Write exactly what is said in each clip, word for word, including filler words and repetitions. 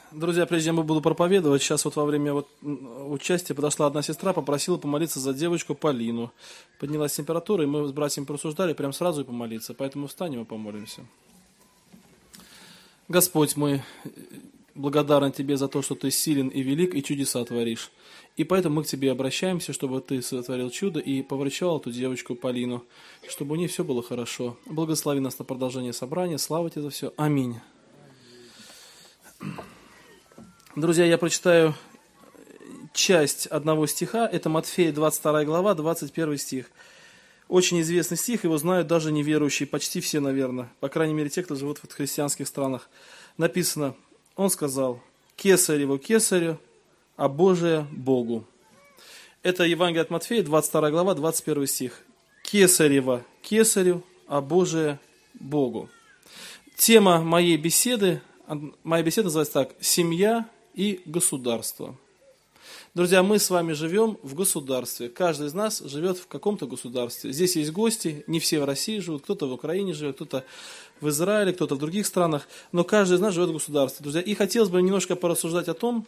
Друзья, прежде чем я буду проповедовать, сейчас вот во время вот участия подошла одна сестра, попросила помолиться за девочку Полину. Поднялась температура, и мы с братьями просуждали прям сразу и помолиться. Поэтому встанем и помолимся. Господь, мы благодарны Тебе за то, что Ты силен и велик, и чудеса творишь. И поэтому мы к Тебе обращаемся, чтобы Ты сотворил чудо и поврачевал эту девочку Полину, чтобы у нее все было хорошо. Благослови нас на продолжение собрания. Слава Тебе за все. Аминь. Друзья, я прочитаю часть одного стиха. Это Матфея, двадцать вторая глава, двадцать первый стих. Очень известный стих, его знают даже неверующие, почти все, наверное. По крайней мере, те, кто живут в христианских странах. Написано, он сказал, «Кесареву кесарю, а Божие Богу». Это Евангелие от Матфея, двадцать вторая глава, двадцать первый стих. «Кесарева кесарю, а Божие Богу». Тема моей беседы, моя беседа называется так, «Семья и государство». Друзья, мы с вами живем в государстве. Каждый из нас живет в каком-то государстве. Здесь есть гости, не все в России живут, кто-то в Украине живет, кто-то в Израиле, кто-то в других странах. Но каждый из нас живет в государстве. Друзья, и хотелось бы немножко порассуждать о том,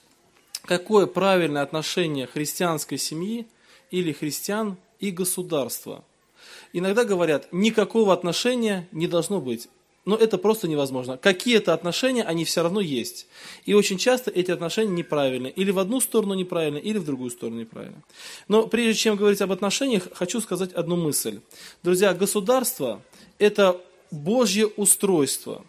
какое правильное отношение христианской семьи или христиан и государства. Иногда говорят, никакого отношения не должно быть. Но это просто невозможно. Какие-то отношения, они все равно есть. И очень часто эти отношения неправильны. Или в одну сторону неправильно, или в другую сторону неправильно. Но прежде чем говорить об отношениях, хочу сказать одну мысль. Друзья, государство – это Божье устройство.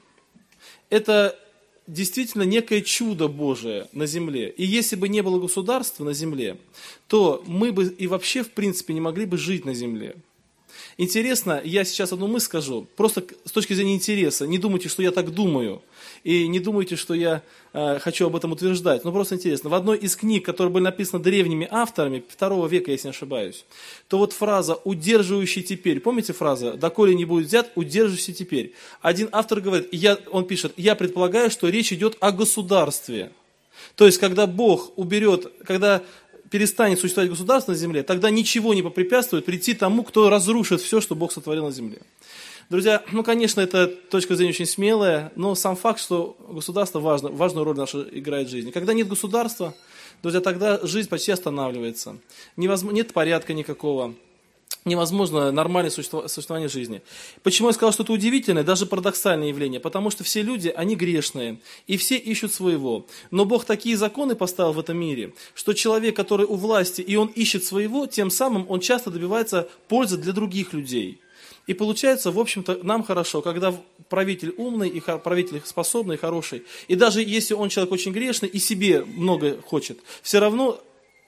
Это действительно некое чудо Божие на земле. И если бы не было государства на земле, то мы бы и вообще в принципе не могли бы жить на земле. Интересно, я сейчас одну мысль скажу, просто с точки зрения интереса. Не думайте, что я так думаю, и не думайте, что я э, хочу об этом утверждать, но просто интересно. В одной из книг, которые были написаны древними авторами, второго века, если не ошибаюсь, то вот фраза «удерживающий теперь», помните фраза «доколе не будет взят, удерживающий теперь». Один автор говорит, я, он пишет, я предполагаю, что речь идет о государстве. То есть, когда Бог уберет, когда перестанет существовать государство на земле, тогда ничего не попрепятствует прийти тому, кто разрушит все, что Бог сотворил на земле. Друзья, ну, конечно, это точка зрения очень смелая, но сам факт, что государство важно, важную роль нашу играет в жизни. Когда нет государства, друзья, тогда жизнь почти останавливается. Невозможно, нет порядка никакого. Невозможно нормальное существование жизни. Почему я сказал, что это удивительное, даже парадоксальное явление? Потому что все люди, они грешные, и все ищут своего. Но Бог такие законы поставил в этом мире, что человек, который у власти, и он ищет своего, тем самым он часто добивается пользы для других людей. И получается, в общем-то, нам хорошо, когда правитель умный, и правитель способный, хороший, и даже если он человек очень грешный и себе много хочет, все равно,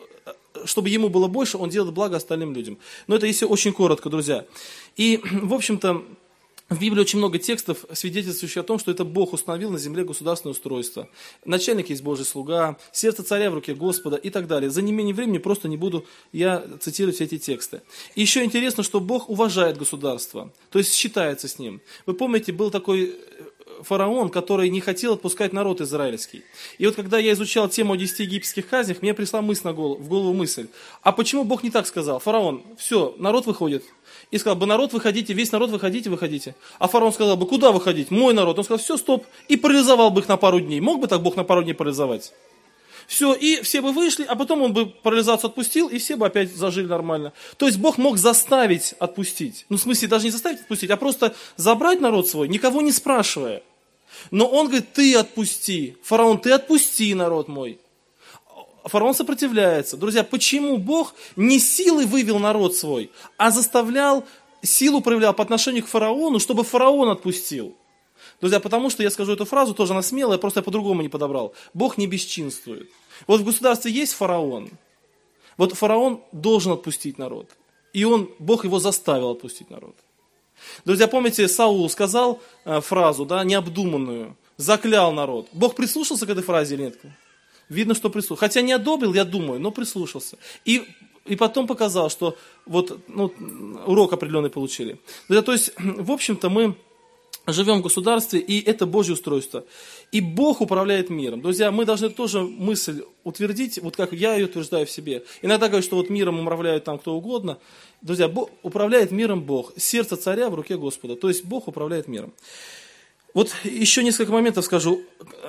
чтобы ему было больше, он делает благо остальным людям. Но это если очень коротко, друзья. И, в общем-то, в Библии очень много текстов, свидетельствующих о том, что это Бог установил на земле государственное устройство. Начальник есть Божий слуга, сердце царя в руке Господа и так далее. За неимением времени просто не буду я цитировать все эти тексты. И еще интересно, что Бог уважает государство, то есть считается с ним. Вы помните, был такой фараон, который не хотел отпускать народ израильский. И вот когда я изучал тему о десяти египетских казнях, мне пришла мысль на голову, в голову мысль, а почему Бог не так сказал? Фараон, все, народ выходит. И сказал бы, народ выходите, весь народ выходите, выходите. А фараон сказал бы, куда выходить? Мой народ. Он сказал, все, стоп. И парализовал бы их на пару дней. Мог бы так Бог на пару дней парализовать? Все, и все бы вышли, а потом он бы парализацию отпустил, и все бы опять зажили нормально. То есть Бог мог заставить отпустить. Ну, в смысле, даже не заставить отпустить, а просто забрать народ свой, никого не спрашивая. Но он говорит, ты отпусти. Фараон, ты отпусти народ мой. Фараон сопротивляется. Друзья, почему Бог не силой вывел народ свой, а заставлял, силу проявлял по отношению к фараону, чтобы фараон отпустил? Друзья, потому что я скажу эту фразу, тоже она смелая, просто я по-другому не подобрал. Бог не бесчинствует. Вот в государстве есть фараон. Вот фараон должен отпустить народ. И он, Бог его заставил отпустить народ. Друзья, помните, Саул сказал э, фразу, да, необдуманную, заклял народ. Бог прислушался к этой фразе или нет? Видно, что прислушался. Хотя не одобрил, я думаю, но прислушался. И, и потом показал, что вот, ну, урок определенный получили. Друзья, то есть, в общем-то, мы живем в государстве, и это Божье устройство. И Бог управляет миром. Друзья, мы должны тоже мысль утвердить, вот как я ее утверждаю в себе. Иногда говорят, что вот миром управляет там кто угодно. Друзья, Бог, управляет миром Бог. Сердце царя в руке Господа. То есть Бог управляет миром. Вот еще несколько моментов скажу.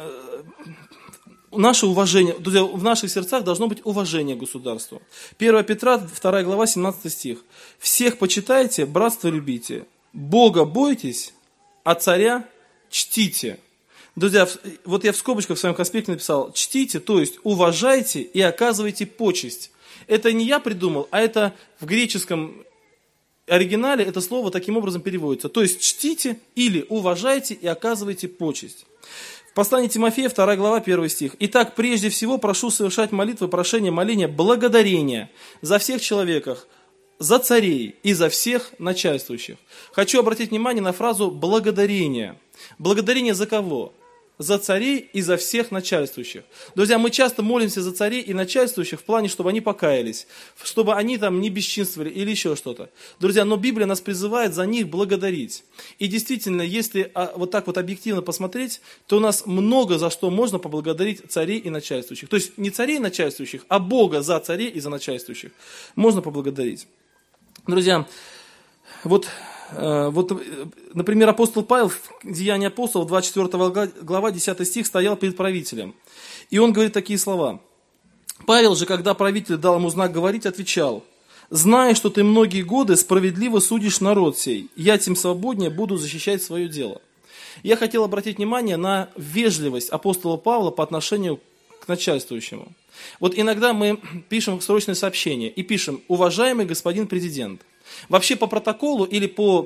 наше уважение, друзья, в наших сердцах должно быть уважение к государству. первое Петра, вторая глава, семнадцатый стих. «Всех почитайте, братство любите, Бога бойтесь, а царя чтите». Друзья, вот я в скобочках в своем конспекте написал «чтите», то есть уважайте и оказывайте почесть. Это не я придумал, а это в греческом оригинале это слово таким образом переводится. То есть чтите или уважайте и оказывайте почесть. В послании Тимофея, вторая глава, первый стих. «Итак, прежде всего прошу совершать молитвы, прошения, моления, благодарения за всех человеках, за царей и за всех начальствующих». Хочу обратить внимание на фразу «благодарение». Благодарение за кого? За царей и за всех начальствующих. Друзья, мы часто молимся за царей и начальствующих в плане, чтобы они покаялись, чтобы они там не бесчинствовали или еще что-то. Друзья, но Библия нас призывает за них благодарить. И действительно, если вот так вот объективно посмотреть, то у нас много за что можно поблагодарить царей и начальствующих. То есть не царей и начальствующих, а Бога за царей и за начальствующих можно поблагодарить. Друзья, вот... Вот, например, апостол Павел в Деянии апостолов, двадцать четвёртая глава, десятый стих, стоял перед правителем. И он говорит такие слова. «Павел же, когда правитель дал ему знак говорить, отвечал: зная, что ты многие годы справедливо судишь народ сей, я тем свободнее буду защищать свое дело». Я хотел обратить внимание на вежливость апостола Павла по отношению к начальствующему. Вот иногда мы пишем срочное сообщение и пишем: «Уважаемый господин президент». Вообще по протоколу или по,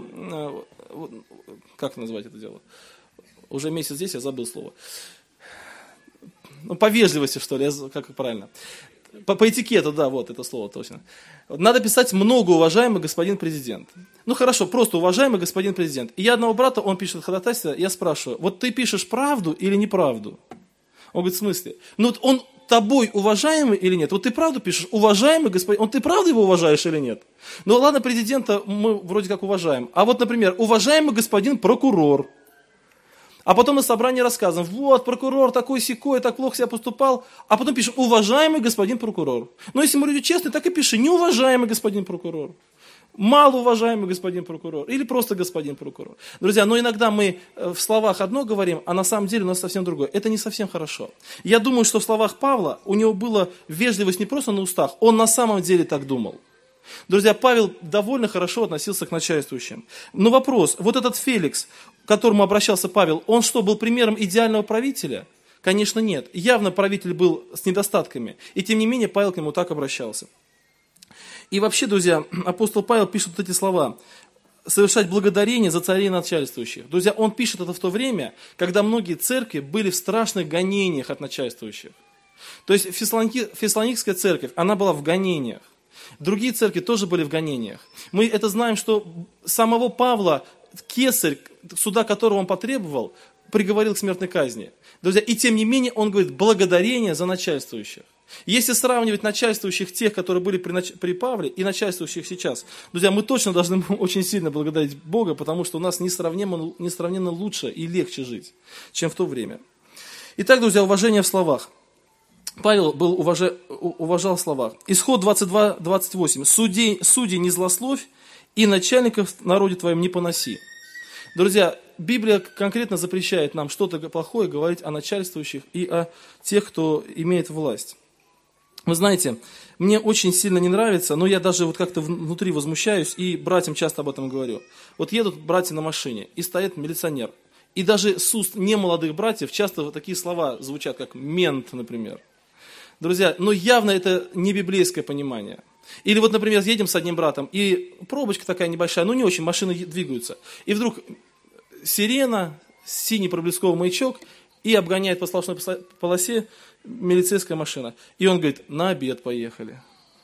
как назвать это дело, уже месяц здесь, я забыл слово, ну, по вежливости, что ли, как правильно, по, по этикету, да, вот это слово точно. Надо писать многоуважаемый господин президент. Ну хорошо, просто уважаемый господин президент. И я одного брата, он пишет ходатайство, я спрашиваю: вот ты пишешь правду или неправду? Он говорит: в смысле? Ну вот он тобой уважаемый или нет? Вот ты правду пишешь, уважаемый господин, он ты правда его уважаешь или нет? Ну ладно, президента мы вроде как уважаем. А вот, например, уважаемый господин прокурор. А потом на собрании рассказываем: вот, прокурор такой-сякой, так плохо себя поступал. А потом пишем: уважаемый господин прокурор. Но если мы люди честные, так и пиши: неуважаемый господин прокурор. Малоуважаемый господин прокурор или просто господин прокурор. Друзья, но иногда мы в словах одно говорим, а на самом деле у нас совсем другое. Это не совсем хорошо. Я думаю, что в словах Павла у него была вежливость не просто на устах, он на самом деле так думал. Друзья, Павел довольно хорошо относился к начальствующим. Но вопрос, вот этот Феликс, к которому обращался Павел, он что, был примером идеального правителя? Конечно, нет. Явно правитель был с недостатками. И тем не менее Павел к нему так обращался. И вообще, друзья, апостол Павел пишет вот эти слова: совершать благодарение за царей и начальствующих. Друзья, он пишет это в то время, когда многие церкви были в страшных гонениях от начальствующих. То есть Фессалоники, Фессалоникская церковь, она была в гонениях. Другие церкви тоже были в гонениях. Мы это знаем, что самого Павла кесарь, суда которого он потребовал, приговорил к смертной казни. Друзья, и тем не менее он говорит: благодарение за начальствующих. Если сравнивать начальствующих тех, которые были при, нач... при Павле, и начальствующих сейчас, друзья, мы точно должны очень сильно благодарить Бога, потому что у нас несравненно, несравненно лучше и легче жить, чем в то время. Итак, друзья, уважение в словах. Павел был уважа... уважал в словах. Исход двадцать два двадцать восемь. «Судей, судей не злословь, и начальников в народе твоем не поноси». Друзья, Библия конкретно запрещает нам что-то плохое говорить о начальствующих и о тех, кто имеет власть. Вы знаете, мне очень сильно не нравится, но я даже вот как-то внутри возмущаюсь и братьям часто об этом говорю. Вот едут братья на машине, и стоит милиционер. И даже с уст немолодых братьев часто вот такие слова звучат, как «мент», например. Друзья, но явно это не библейское понимание. Или вот, например, едем с одним братом, и пробочка такая небольшая, ну не очень, машины двигаются. И вдруг сирена, синий проблесковый маячок, и обгоняет по сплошной полосе милицейская машина. И он говорит: на обед поехали.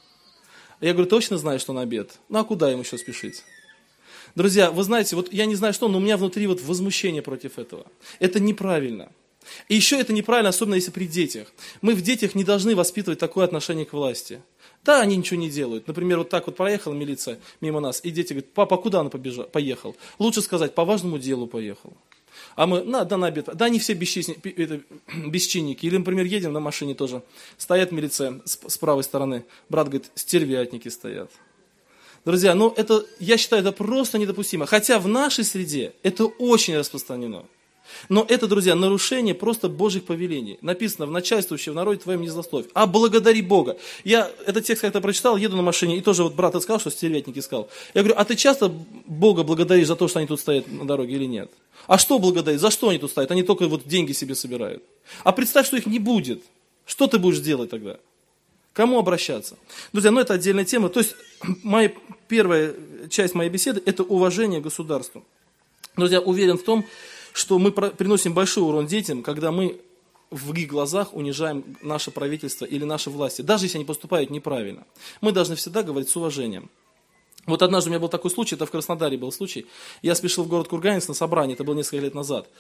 Я говорю: точно знаешь, что на обед? Ну а куда им еще спешить? Друзья, вы знаете, вот я не знаю что, но у меня внутри вот возмущение против этого. Это неправильно. И еще это неправильно, особенно если при детях. Мы в детях не должны воспитывать такое отношение к власти. Да, они ничего не делают. Например, вот так вот проехала милиция мимо нас, и дети говорят: папа, куда он побежал, поехал? Лучше сказать: по важному делу поехал. А мы, на, да, на обед. Да, они все бесчинники, бесчинники. Или, например, едем на машине тоже. Стоят милиция с, с правой стороны. Брат говорит: стервятники стоят. Друзья, ну это, я считаю, это просто недопустимо. Хотя в нашей среде это очень распространено. Но это, друзья, нарушение просто Божьих повелений. Написано: в начальствующем в народе твоем не злословь, а благодари Бога. Я этот текст как-то прочитал, еду на машине, и тоже вот брат сказал, что стервятник искал. Я говорю: а ты часто Бога благодаришь за то, что они тут стоят на дороге или нет? А что благодарить? За что они тут стоят? Они только вот деньги себе собирают. А представь, что их не будет. Что ты будешь делать тогда? Кому обращаться? Друзья, ну это отдельная тема. То есть моя первая часть моей беседы – это уважение к государству. Друзья, уверен в том, что мы приносим большой урон детям, когда мы в их глазах унижаем наше правительство или наши власти, даже если они поступают неправильно. Мы должны всегда говорить с уважением. Вот однажды у меня был такой случай, это в Краснодаре был случай. Я спешил в город Курганец на собрание, это было несколько лет назад.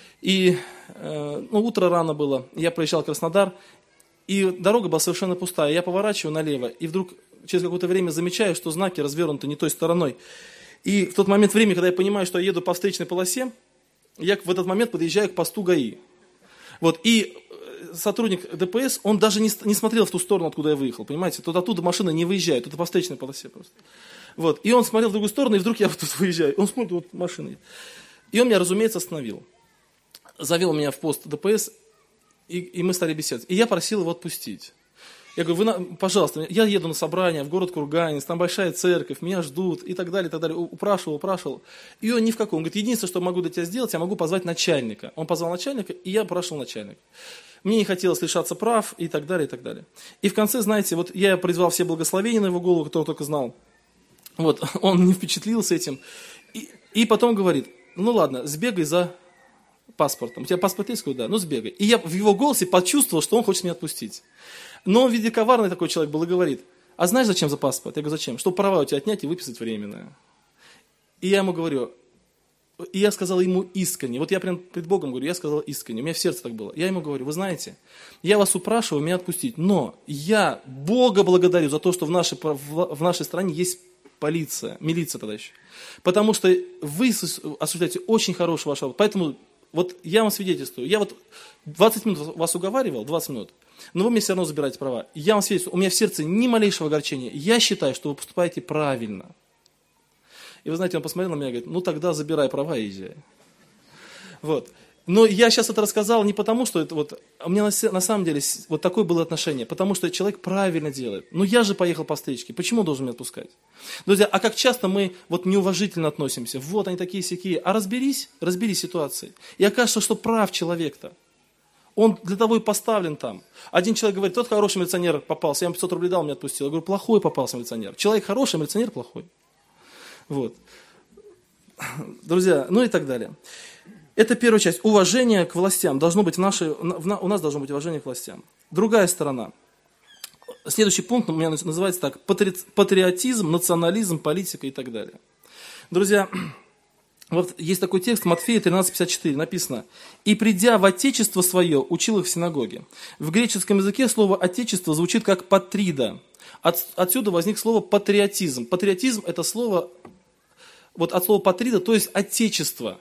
И э, ну, утро рано было, я проезжал Краснодар, и дорога была совершенно пустая. Я поворачиваю налево, и вдруг через какое-то время замечаю, что знаки развернуты не той стороной. И в тот момент времени, когда я понимаю, что я еду по встречной полосе, я в этот момент подъезжаю к посту ГАИ. Вот, и сотрудник ДПС, он даже не, не смотрел в ту сторону, откуда я выехал, понимаете? Тут оттуда машина не выезжает, тут по встречной полосе просто. Вот, и он смотрел в другую сторону, и вдруг я вот тут выезжаю. Он смотрит, вот машина. И он меня, разумеется, остановил. Завел меня в пост ДПС, и, и мы стали беседовать. И я просил его отпустить. Я говорю: вы, пожалуйста, я еду на собрание в город Курганец, там большая церковь, меня ждут, и так далее, и так далее. Упрашивал, упрашивал. И он ни в каком. Он говорит: единственное, что могу для тебя сделать, я могу позвать начальника. Он позвал начальника, и я упрашивал начальника. Мне не хотелось лишаться прав, и так далее, и так далее. И в конце, знаете, вот я призвал все благословения на его голову, которого только знал. Вот, он не впечатлился этим. И, и потом говорит: ну ладно, сбегай за паспортом. У тебя паспорт есть? Да, ну сбегай. И я в его голосе почувствовал, что он хочет меня отпустить. Но он, видя коварный такой человек был, и говорит: а знаешь, зачем за паспорт? Я говорю: зачем? Чтобы права у тебя отнять и выписать временное. И я ему говорю, и я сказал ему искренне, вот я прям пред Богом говорю, я сказал искренне, у меня в сердце так было. Я ему говорю: вы знаете, я вас упрашиваю меня отпустить, но я Бога благодарю за то, что в нашей, в нашей стране есть полиция, милиция тогда еще. Потому что вы осуществляете очень хорошую вашу работу. Поэтому вот я вам свидетельствую, я вот двадцать минут вас уговаривал, двадцать минут, но вы мне все равно забираете права. Я вам свидетельствую, у меня в сердце ни малейшего огорчения. Я считаю, что вы поступаете правильно. И вы знаете, он посмотрел на меня и говорит: ну тогда забирай права и езжай. Вот. Но я сейчас это рассказал не потому, что это вот, у меня на, на самом деле вот такое было отношение, потому что человек правильно делает. Ну я же поехал по встречке, почему он должен меня отпускать? Друзья, а как часто мы вот неуважительно относимся, вот они такие-сякие, а разберись, разберись ситуацией. И окажется, что прав человек-то. Он для того и поставлен там. Один человек говорит: тот хороший милиционер попался, я ему пятьсот рублей дал, меня отпустил. Я говорю: плохой попался милиционер. Человек хороший, милиционер плохой. Вот. Друзья, ну и так далее. Это первая часть. Уважение к властям. Должно быть в нашей, в, у нас должно быть уважение к властям. Другая сторона. Следующий пункт у меня называется так: патриотизм, национализм, политика и так далее. Друзья, вот есть такой текст, Матфея тринадцать пятьдесят четыре, написано: «И придя в отечество свое, учил их в синагоге». В греческом языке слово «отечество» звучит как «патрида». От, отсюда возник слово «патриотизм». Патриотизм – это слово, вот от слова «патрида», то есть «отечество».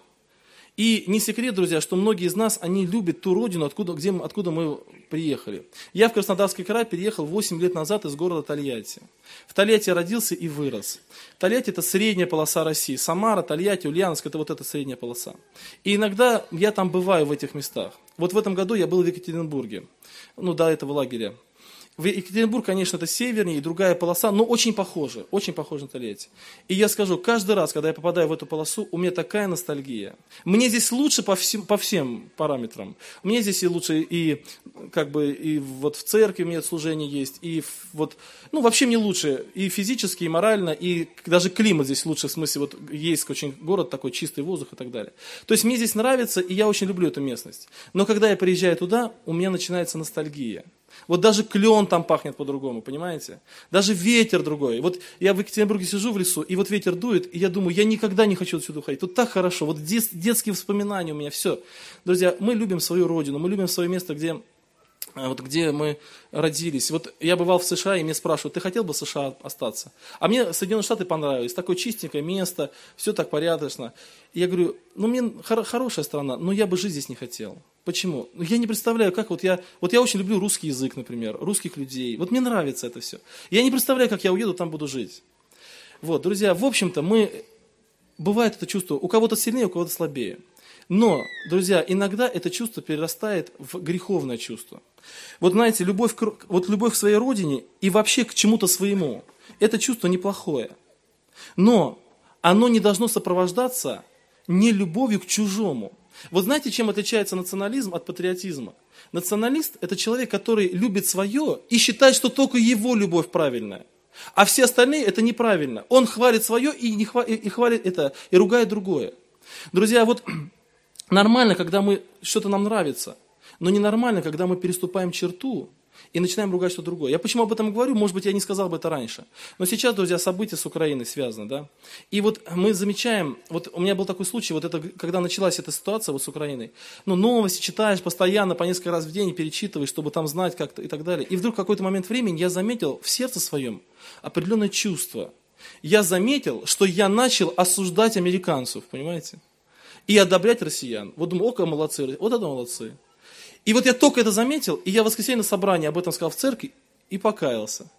И не секрет, друзья, что многие из нас, они любят ту родину, откуда, где, откуда мы приехали. Я в Краснодарский край переехал восемь лет назад из города Тольятти. В Тольятти я родился и вырос. Тольятти – это средняя полоса России. Самара, Тольятти, Ульяновск – это вот эта средняя полоса. И иногда я там бываю в этих местах. Вот в этом году я был в Екатеринбурге, ну, до этого лагеря. В Екатеринбург, конечно, это севернее и другая полоса, но очень похожа, очень похожа на Тольятти. И я скажу, каждый раз, когда я попадаю в эту полосу, у меня такая ностальгия. Мне здесь лучше по всем, по всем параметрам. Мне здесь и лучше и, как бы, и вот в церкви у меня служение есть, и вот, ну, вообще мне лучше и физически, и морально, и даже климат здесь лучше, в смысле, вот Ейск очень город такой, чистый воздух и так далее. То есть мне здесь нравится, и я очень люблю эту местность. Но когда я приезжаю туда, у меня начинается ностальгия. Вот даже клен там пахнет по-другому, понимаете? Даже ветер другой. Вот я в Екатеринбурге сижу в лесу, и вот ветер дует, и я думаю, я никогда не хочу отсюда уходить. Тут так хорошо, вот дет, детские воспоминания у меня, все. Друзья, мы любим свою родину, мы любим свое место, где, вот, где мы родились. Вот я бывал в США, и меня спрашивают: ты хотел бы в США остаться? А мне Соединенные Штаты понравились, такое чистенькое место, все так порядочно. И я говорю, ну мне хор- хорошая страна, но я бы жить здесь не хотел. Почему? Я не представляю, как вот я... Вот я очень люблю русский язык, например, русских людей. Вот мне нравится это все. Я не представляю, как я уеду, там буду жить. Вот, друзья, в общем-то, мы... Бывает это чувство, у кого-то сильнее, у кого-то слабее. Но, друзья, иногда это чувство перерастает в греховное чувство. Вот знаете, любовь, к, вот любовь к своей родине и вообще к чему-то своему, это чувство неплохое. Но оно не должно сопровождаться не любовью к чужому. Вот знаете, чем отличается национализм от патриотизма? Националист – это человек, который любит свое и считает, что только его любовь правильная. А все остальные – это неправильно. Он хвалит свое и, не хва- и хвалит это, и ругает другое. Друзья, вот нормально, когда мы, что-то нам нравится, но ненормально, когда мы переступаем черту и начинаем ругать что-то другое. Я почему об этом говорю? Может быть, я не сказал бы это раньше. Но сейчас, друзья, события с Украиной связаны, да? И вот мы замечаем, вот у меня был такой случай, вот это, когда началась эта ситуация вот с Украиной, ну, новости читаешь постоянно, по несколько раз в день, перечитываешь, чтобы там знать как-то и так далее. И вдруг в какой-то момент времени я заметил в сердце своем определенное чувство. Я заметил, что я начал осуждать американцев, понимаете? И одобрять россиян. Вот думаю, ока, молодцы, вот это молодцы. И вот я только это заметил, и я в воскресенье на собрании об этом сказал в церкви и покаялся.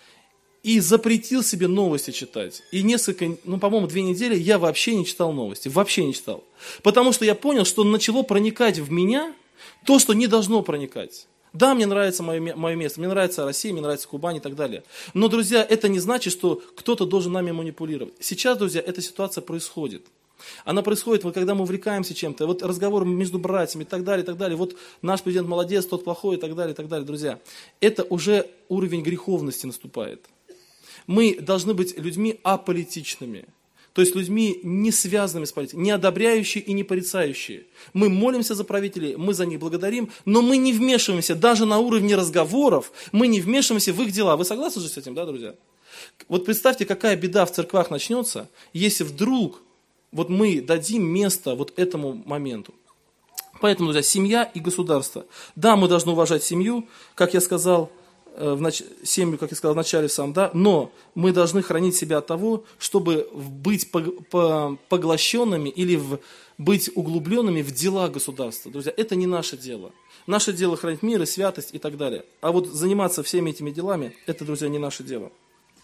И запретил себе новости читать. И несколько, ну, по-моему, две недели я вообще не читал новости, вообще не читал. Потому что я понял, что начало проникать в меня то, что не должно проникать. Да, мне нравится мое, мое место, мне нравится Россия, мне нравится Кубань и так далее. Но, друзья, это не значит, что кто-то должен нами манипулировать. Сейчас, друзья, эта ситуация происходит. Она происходит, вот, когда мы увлекаемся чем-то, вот разговоры между братьями и так далее, и так далее. Вот наш президент молодец, тот плохой и так далее, и так далее, друзья. Это уже уровень греховности наступает. Мы должны быть людьми аполитичными, то есть людьми не связанными с политикой, не одобряющие и не порицающие. Мы молимся за правителей, мы за них благодарим, но мы не вмешиваемся, даже на уровне разговоров, мы не вмешиваемся в их дела. Вы согласны же с этим, да, друзья? Вот представьте, какая беда в церквах начнется, если вдруг вот мы дадим место вот этому моменту. Поэтому, друзья, семья и государство. Да, мы должны уважать семью, как я сказал, в нач... семью, как я сказал в начале сам, да, но мы должны хранить себя от того, чтобы быть поглощенными или в... быть углубленными в дела государства. Друзья, это не наше дело. Наше дело хранить мир и святость и так далее. А вот заниматься всеми этими делами, это, друзья, не наше дело.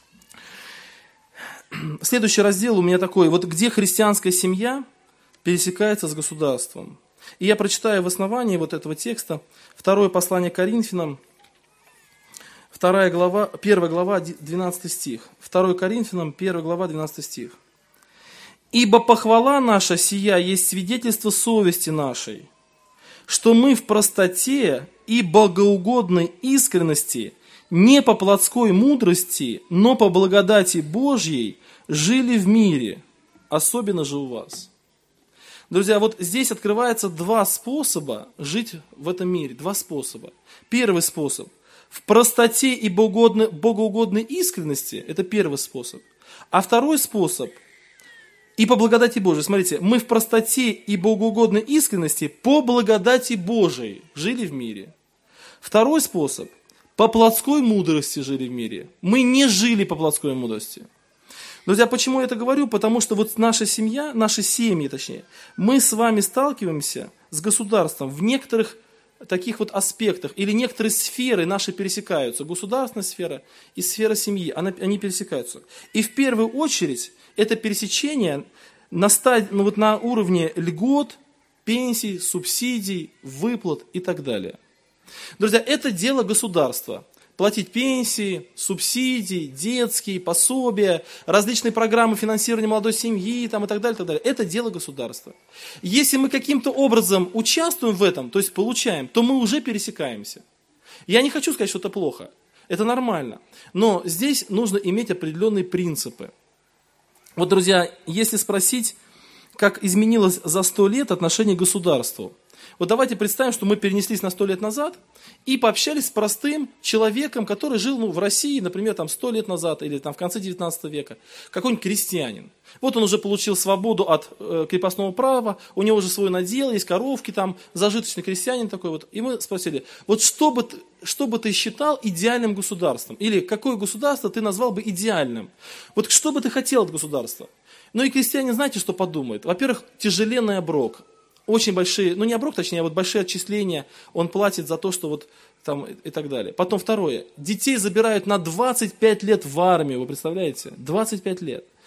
Следующий раздел у меня такой, вот где христианская семья пересекается с государством. И я прочитаю в основании вот этого текста второе послание Коринфянам, вторая глава, первая глава, двенадцатый стих. второе Коринфянам, первая глава, двенадцатый стих. «Ибо похвала наша сия есть свидетельство совести нашей, что мы в простоте и богоугодной искренности не по плотской мудрости, но по благодати Божьей жили в мире, особенно же у вас». Друзья, вот здесь открывается два способа жить в этом мире, два способа. Первый способ – в простоте и богоугодной, богоугодной искренности, это первый способ. А второй способ – и по благодати Божией. Смотрите, мы в простоте и богоугодной искренности по благодати Божией жили в мире. Второй способ – по плотской мудрости жили в мире. Мы не жили по плотской мудрости. Друзья, почему я это говорю? Потому что вот наша семья, наши семьи точнее, мы с вами сталкиваемся с государством в некоторых таких вот аспектах, или некоторые сферы наши пересекаются. Государственная сфера и сфера семьи, они пересекаются. И в первую очередь это пересечение на, стадии, ну вот на уровне льгот, пенсий, субсидий, выплат и так далее. Друзья, это дело государства. Платить пенсии, субсидии, детские, пособия, различные программы финансирования молодой семьи там, и так далее, и так далее. Это дело государства. Если мы каким-то образом участвуем в этом, то есть получаем, то мы уже пересекаемся. Я не хочу сказать, что это плохо. Это нормально. Но здесь нужно иметь определенные принципы. Вот, друзья, если спросить, как изменилось за сто лет отношение к государству. Вот давайте представим, что мы перенеслись на сто лет назад и пообщались с простым человеком, который жил ну, в России, например, там сто лет назад или там, в конце девятнадцатого века, какой-нибудь крестьянин. Вот он уже получил свободу от э, крепостного права, у него уже свой надел, есть коровки, там зажиточный крестьянин такой вот. И мы спросили, вот что бы, что бы ты считал идеальным государством? Или какое государство ты назвал бы идеальным? Вот что бы ты хотел от государства? Ну и крестьянин, знаете, что подумает? Во-первых, тяжеленный оброк. Очень большие, ну не оброк, точнее, а вот большие отчисления он платит за то, что вот там и так далее. Потом второе. Детей забирают на двадцать пять лет в армию, вы представляете? двадцать пять лет.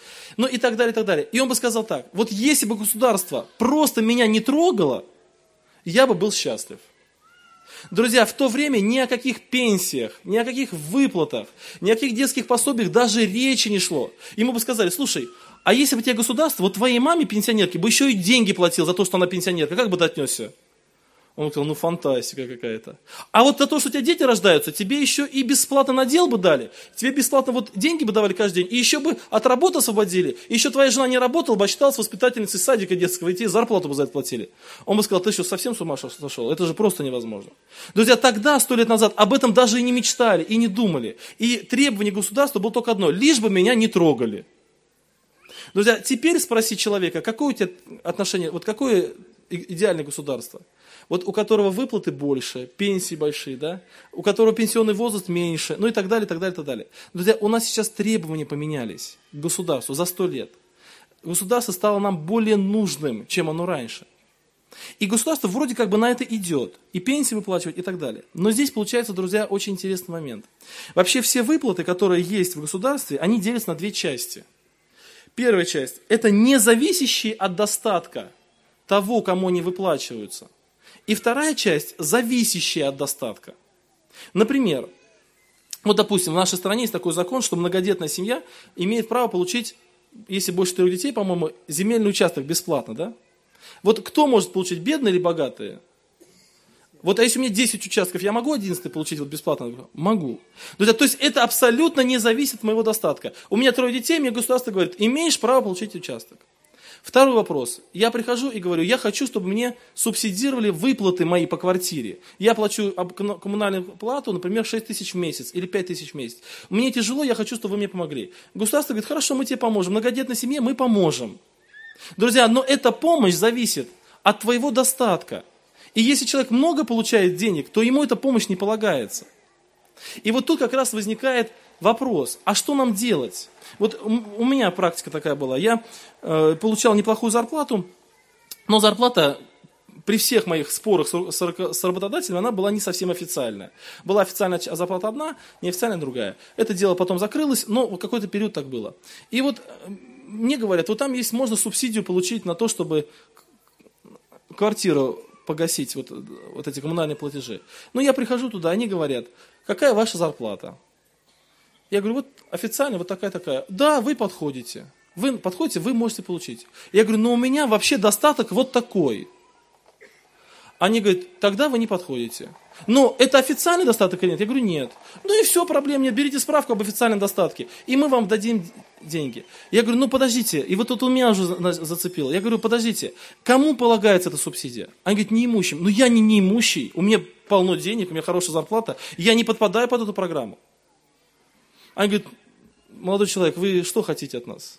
Ну и так далее, и так далее. И он бы сказал так, вот если бы государство просто меня не трогало, я бы был счастлив. Друзья, в то время ни о каких пенсиях, ни о каких выплатах, ни о каких детских пособиях даже речи не шло. Ему бы сказали, слушай, а если бы тебе государство, вот твоей маме, пенсионерке, бы еще и деньги платил за то, что она пенсионерка, как бы ты отнесся? Он сказал, ну фантастика какая-то. А вот за то, что у тебя дети рождаются, тебе еще и бесплатно надел бы дали, тебе бесплатно вот деньги бы давали каждый день, и еще бы от работы освободили, и еще твоя жена не работала бы, а считалась воспитательницей садика детского, и тебе зарплату бы за это платили. Он бы сказал, ты что, совсем с ума сошел? Это же просто невозможно. Друзья, тогда, сто лет назад, об этом даже и не мечтали, и не думали. И требование государства было только одно, лишь бы меня не трогали. Друзья, теперь спроси человека, какое у тебя отношение, вот какое идеальное государство? Вот у которого выплаты больше, пенсии большие, да? У которого пенсионный возраст меньше, ну и так далее, так далее, так далее. Друзья, у нас сейчас требования поменялись к государству за сто лет. Государство стало нам более нужным, чем оно раньше. И государство вроде как бы на это идет, и пенсии выплачивать, и так далее. Но здесь получается, друзья, очень интересный момент. Вообще все выплаты, которые есть в государстве, они делятся на две части. Первая часть – это не зависящие от достатка того, кому они выплачиваются. И вторая часть – зависящая от достатка. Например, вот допустим, в нашей стране есть такой закон, что многодетная семья имеет право получить, если больше трех детей, по-моему, земельный участок бесплатно, да? Вот кто может получить, бедные или богатые? Вот а если у меня десять участков, я могу одиннадцатый получить вот бесплатно? Могу. Друзья, то есть это абсолютно не зависит от моего достатка. У меня трое детей, мне государство говорит, имеешь право получить участок. Второй вопрос. Я прихожу и говорю, я хочу, чтобы мне субсидировали выплаты мои по квартире. Я плачу коммунальную плату, например, шесть тысяч в месяц или пять тысяч в месяц. Мне тяжело, я хочу, чтобы вы мне помогли. Государство говорит, хорошо, мы тебе поможем. Многодетной семье мы поможем. Друзья, но эта помощь зависит от твоего достатка. И если человек много получает денег, то ему эта помощь не полагается. И вот тут как раз возникает вопрос, а что нам делать? Вот у меня практика такая была, я э, получал неплохую зарплату, но зарплата при всех моих спорах с, с работодателем, она была не совсем официальная. Была официальная зарплата одна, неофициальная другая. Это дело потом закрылось, но в какой-то период так было. И вот мне говорят, вот там есть, можно субсидию получить на то, чтобы квартиру погасить, вот, вот эти коммунальные платежи. Но я прихожу туда, они говорят, какая ваша зарплата? Я говорю, вот официально вот такая-такая. Да, вы подходите. Вы подходите, вы можете получить. Я говорю, но у меня вообще достаток вот такой. Они говорят, тогда вы не подходите. Но это официальный достаток или нет? Я говорю, нет. Ну и все, проблем нет. Берите справку об официальном достатке, и мы вам дадим деньги. Я говорю, ну подождите. И вот тут у меня уже зацепило. Я говорю, подождите, кому полагается эта субсидия? Они говорят, неимущим. Ну я не неимущий, у меня полно денег, у меня хорошая зарплата. Я не подпадаю под эту программу. Они говорят, молодой человек, вы что хотите от нас?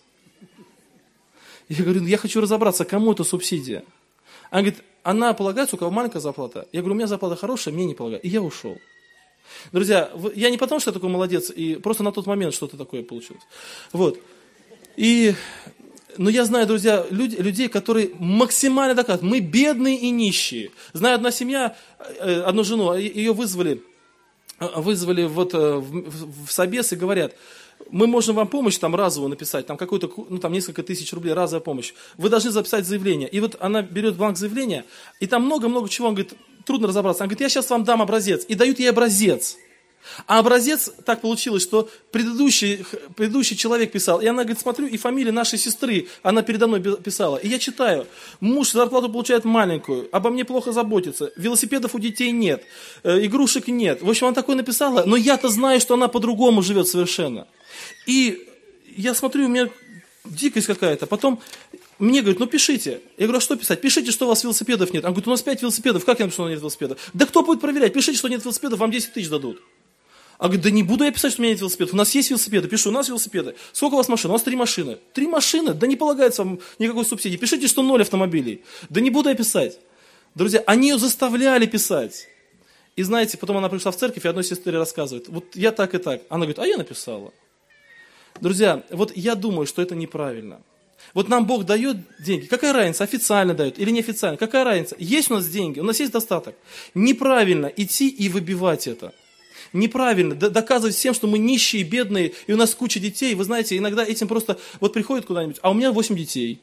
Я говорю, я хочу разобраться, кому это субсидия. Они говорят, она полагается, у кого маленькая зарплата. Я говорю, у меня зарплата хорошая, мне не полагается. И я ушел. Друзья, я не потому, что я такой молодец, и просто на тот момент что-то такое получилось. Вот. И, но я знаю, друзья, люди, людей, которые максимально доказывают, мы бедные и нищие. Знаю, одна семья, одну жену, ее вызвали, вызвали вот в, в собес и говорят, мы можем вам помощь там разовую написать, там какую-то, ну там несколько тысяч рублей, разовая помощь. Вы должны записать заявление. И вот она берет бланк заявления, и там много-много чего, он говорит, трудно разобраться. Она говорит, я сейчас вам дам образец. И дают ей образец. А образец, так получилось, что предыдущий, предыдущий человек писал, и она говорит, смотрю, и фамилия нашей сестры, она передо мной писала. И я читаю, муж зарплату получает маленькую, обо мне плохо заботится, велосипедов у детей нет, э, игрушек нет. В общем, она такое написала, но я-то знаю, что она по-другому живет совершенно. И я смотрю, у меня дикость какая-то. Потом мне говорят, ну пишите. Я говорю, а что писать? Пишите, что у вас велосипедов нет. Он говорит, у нас пять велосипедов, как я напишу, что нет велосипедов? Да кто будет проверять? Пишите, что нет велосипедов, вам десять тысяч дадут. А говорит, да не буду я писать, что у меня нет велосипедов. У нас есть велосипеды. Пишу, у нас велосипеды. Сколько у вас машин? У нас три машины. Три машины? Да не полагается вам никакой субсидии. Пишите, что ноль автомобилей. Да не буду я писать. Друзья, они ее заставляли писать. И знаете, потом она пришла в церковь и одной сестре рассказывает. Вот я так и так. Она говорит, а я написала. Друзья, вот я думаю, что это неправильно. Вот нам Бог дает деньги. Какая разница, официально дает или неофициально? Какая разница? Есть у нас деньги, у нас есть достаток. Неправильно идти и выбивать это. Неправильно доказывать всем, что мы нищие, бедные, и у нас куча детей. Вы знаете, иногда этим просто вот приходят куда-нибудь, а у меня восемь детей.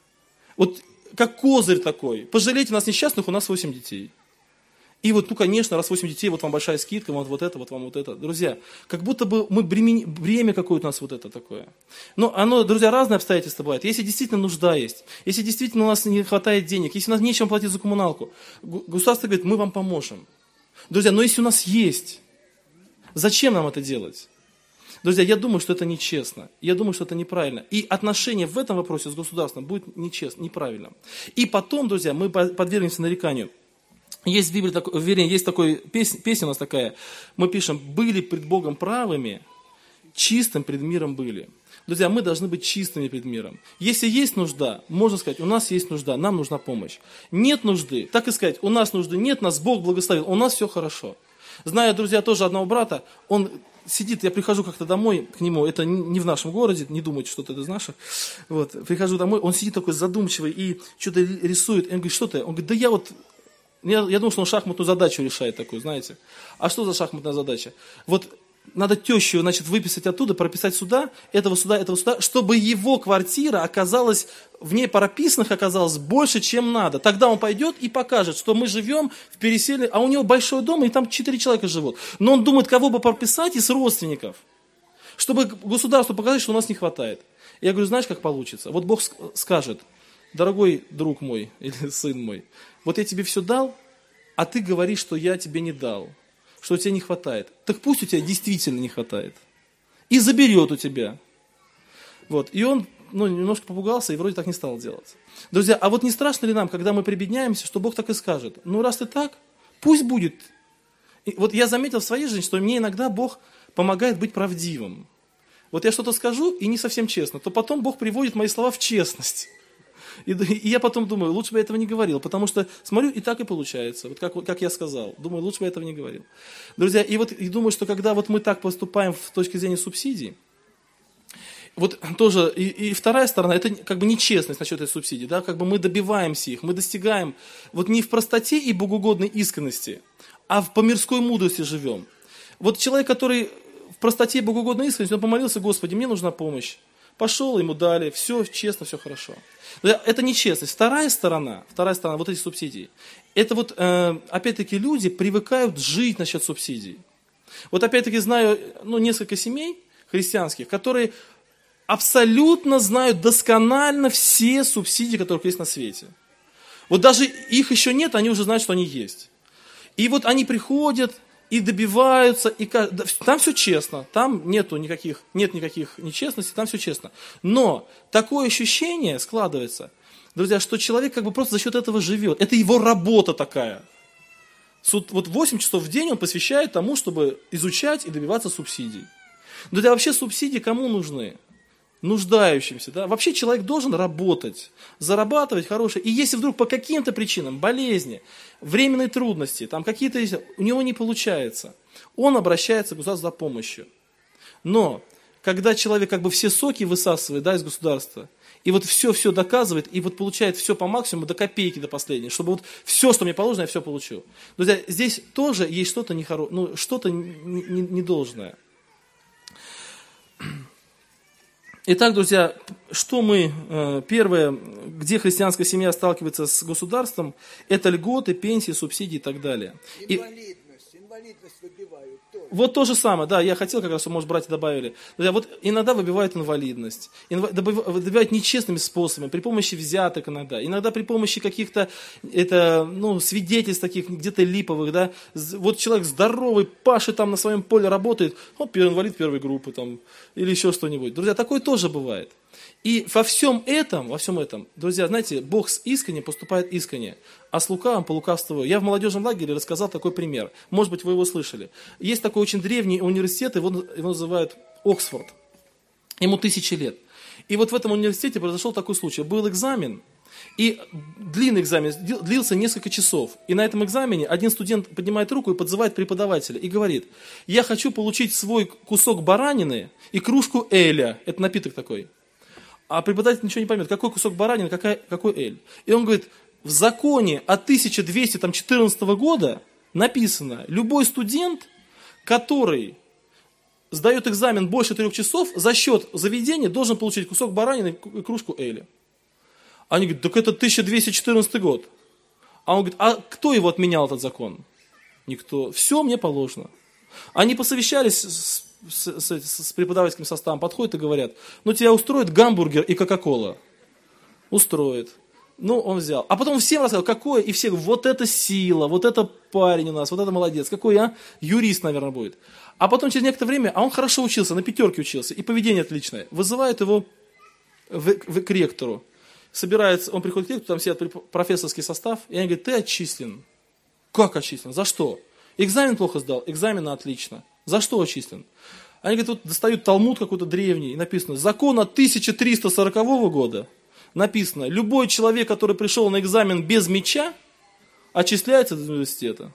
Вот как козырь такой. Пожалейте нас несчастных, у нас восемь детей. И вот, ну, конечно, раз восемь детей, вот вам большая скидка, вот, вот это, вот вам вот это. Друзья, как будто бы мы бремени, бремя какое-то у нас вот это такое. Но оно, друзья, разные обстоятельства бывают. Если действительно нужда есть, если действительно у нас не хватает денег, если у нас нечем платить за коммуналку, государство говорит, мы вам поможем. Друзья, но если у нас есть, зачем нам это делать? Друзья, я думаю, что это нечестно. Я думаю, что это неправильно. И отношение в этом вопросе с государством будет нечестно, неправильно. И потом, друзья, мы подвергнемся нареканию. Есть в Библии, вернее, есть такой, песня, песня у нас такая, мы пишем, были пред Богом правыми, чистым пред миром были. Друзья, мы должны быть чистыми пред миром. Если есть нужда, можно сказать, у нас есть нужда, нам нужна помощь. Нет нужды, так и сказать, у нас нужды нет, нас Бог благословил, у нас все хорошо. Знаю, друзья, тоже одного брата, он сидит, я прихожу как-то домой к нему, это не в нашем городе, не думайте, что это из наших. Вот, прихожу домой, он сидит такой задумчивый и что-то рисует. И он говорит, что ты? Он говорит, да я вот... Я, я думал, что он шахматную задачу решает такую, знаете. А что за шахматная задача? Вот надо тещу, значит, выписать оттуда, прописать сюда, этого сюда, этого сюда, чтобы его квартира оказалась, в ней прописанных оказалось больше, чем надо. Тогда он пойдет и покажет, что мы живем в переселе, а у него большой дом, и там четыре человека живут. Но он думает, кого бы прописать из родственников, чтобы государству показать, что у нас не хватает. Я говорю, знаешь, как получится? Вот Бог скажет, дорогой друг мой или сын мой, вот я тебе все дал, а ты говоришь, что я тебе не дал, что у тебя не хватает. Так пусть у тебя действительно не хватает. И заберет у тебя. Вот. И он ну, немножко попугался и вроде так не стал делать. Друзья, а вот не страшно ли нам, когда мы прибедняемся, что Бог так и скажет? Ну, раз ты так, пусть будет. И вот я заметил в своей жизни, что мне иногда Бог помогает быть правдивым. Вот я что-то скажу, и не совсем честно, то потом Бог приводит мои слова в честность. И, и я потом думаю, лучше бы я этого не говорил, потому что смотрю, и так и получается, вот как, как я сказал. Думаю, лучше бы я этого не говорил. Друзья, и вот и думаю, что когда вот мы так поступаем с точки зрения субсидий, вот тоже, и, и вторая сторона, это как бы нечестность насчет этой субсидии, да, как бы мы добиваемся их, мы достигаем, вот не в простоте и богоугодной искренности, а в, по мирской мудрости живем. Вот человек, который в простоте и богоугодной искренности, он помолился, Господи, мне нужна помощь. Пошел, ему дали, все честно, все хорошо. Это нечестность. Вторая сторона, вторая сторона, вот эти субсидии, это вот, э, опять-таки, люди привыкают жить насчет субсидий. Вот опять-таки знаю, ну, несколько семей христианских, которые абсолютно знают досконально все субсидии, которые есть на свете. Вот даже их еще нет, они уже знают, что они есть. И вот они приходят и добиваются, и там все честно, там нету никаких, нет никаких нечестностей, там все честно. Но такое ощущение складывается, друзья, что человек как бы просто за счет этого живет. Это его работа такая. Вот восемь часов в день он посвящает тому, чтобы изучать и добиваться субсидий. Друзья, вообще субсидии кому нужны? Нуждающимся, да? Вообще человек должен работать, зарабатывать хорошее. И если вдруг по каким-то причинам, болезни, временные трудности, там какие-то, у него не получается, он обращается к государству за помощью. Но, когда человек как бы все соки высасывает, да, из государства, и вот все-все доказывает, и вот получает все по максимуму, до копейки, до последней, чтобы вот все, что мне положено, я все получу. Друзья, здесь тоже есть что-то нехорошее, ну, что-то недолжное. Итак, друзья, что мы, первое, где христианская семья сталкивается с государством, это льготы, пенсии, субсидии и так далее. Инвалидность, инвалидность выбивают тоже. Вот то же самое, да, я хотел как раз, чтобы, может, братья добавили. Друзья, вот иногда выбивают инвалидность, добивают нечестными способами, при помощи взяток иногда, иногда при помощи каких-то это, ну, свидетельств таких, где-то липовых, да. Вот человек здоровый, пашет там на своем поле, работает, он инвалид первой группы там, или еще что-нибудь. Друзья, такое тоже бывает. И во всем этом, во всем этом, друзья, знаете, Бог с искренне поступает искренне, а с лукавым по лукавству. Я в молодежном лагере рассказал такой пример. Может быть, вы его слышали. Есть такой очень древний университет, его, его называют Оксфорд. Ему тысячи лет. И вот в этом университете произошел такой случай. Был экзамен, и длинный экзамен, длился несколько часов. И на этом экзамене один студент поднимает руку и подзывает преподавателя и говорит: я хочу получить свой кусок баранины и кружку эля. Это напиток такой. А преподаватель ничего не поймет, какой кусок баранины, какой, какой эль. И он говорит, в законе от тысяча двести четырнадцатого года написано, любой студент, который сдает экзамен больше трех часов, за счет заведения должен получить кусок баранины и кружку эля. Они говорят, так это тысяча двести четырнадцатый год. А он говорит, а кто его отменял, этот закон? Никто. Все мне положено. Они посовещались с, с, с, с преподавательским составом, подходят и говорят, ну тебя устроит гамбургер и кока-кола? Устроит. Ну, он взял. А потом всем рассказал, какое, и все говорят, вот это сила, вот это парень у нас, вот это молодец, какой, а? Юрист, наверное, будет. А потом через некоторое время, а он хорошо учился, на пятерке учился, и поведение отличное. Вызывают его в, в, к ректору. Собирается, он приходит к ректору, там сидят профессорский состав, и они говорят, ты отчислен. Как отчислен? За что? Экзамен плохо сдал, экзамена отлично. За что отчислен? Они говорят, вот достают Талмуд какой-то древний, и написано, закон от тысяча триста сорокового года, написано, любой человек, который пришел на экзамен без меча, отчисляется из университета.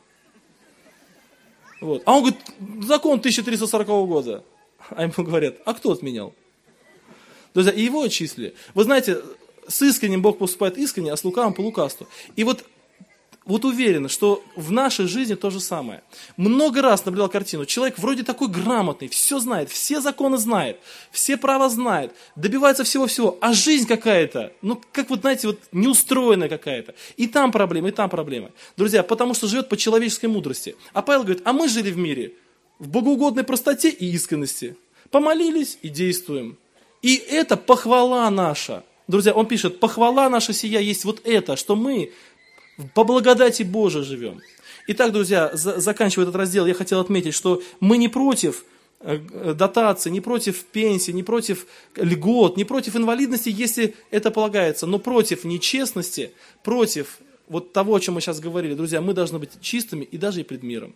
Вот. А он говорит, закон тысяча триста сорокового года. А ему говорят, а кто отменял? Друзья, и его отчислили. Вы знаете, с искренним Бог поступает искренне, а с лукавым по лукавству. И вот, вот уверен, что в нашей жизни то же самое. Много раз наблюдал картину. Человек вроде такой грамотный, все знает, все законы знает, все права знает, добивается всего-всего, а жизнь какая-то, ну, как вот, знаете, вот неустроенная какая-то. И там проблемы, и там проблемы. Друзья, потому что живет по человеческой мудрости. А Павел говорит, а мы жили в мире в богоугодной простоте и искренности. Помолились и действуем. И это похвала наша. Друзья, он пишет, похвала наша сия есть вот это, что мы по благодати Божией живем. Итак, друзья, за, заканчивая этот раздел, я хотел отметить, что мы не против э, дотации, не против пенсии, не против льгот, не против инвалидности, если это полагается, но против нечестности, против вот того, о чем мы сейчас говорили. Друзья, мы должны быть чистыми и даже и пред миром.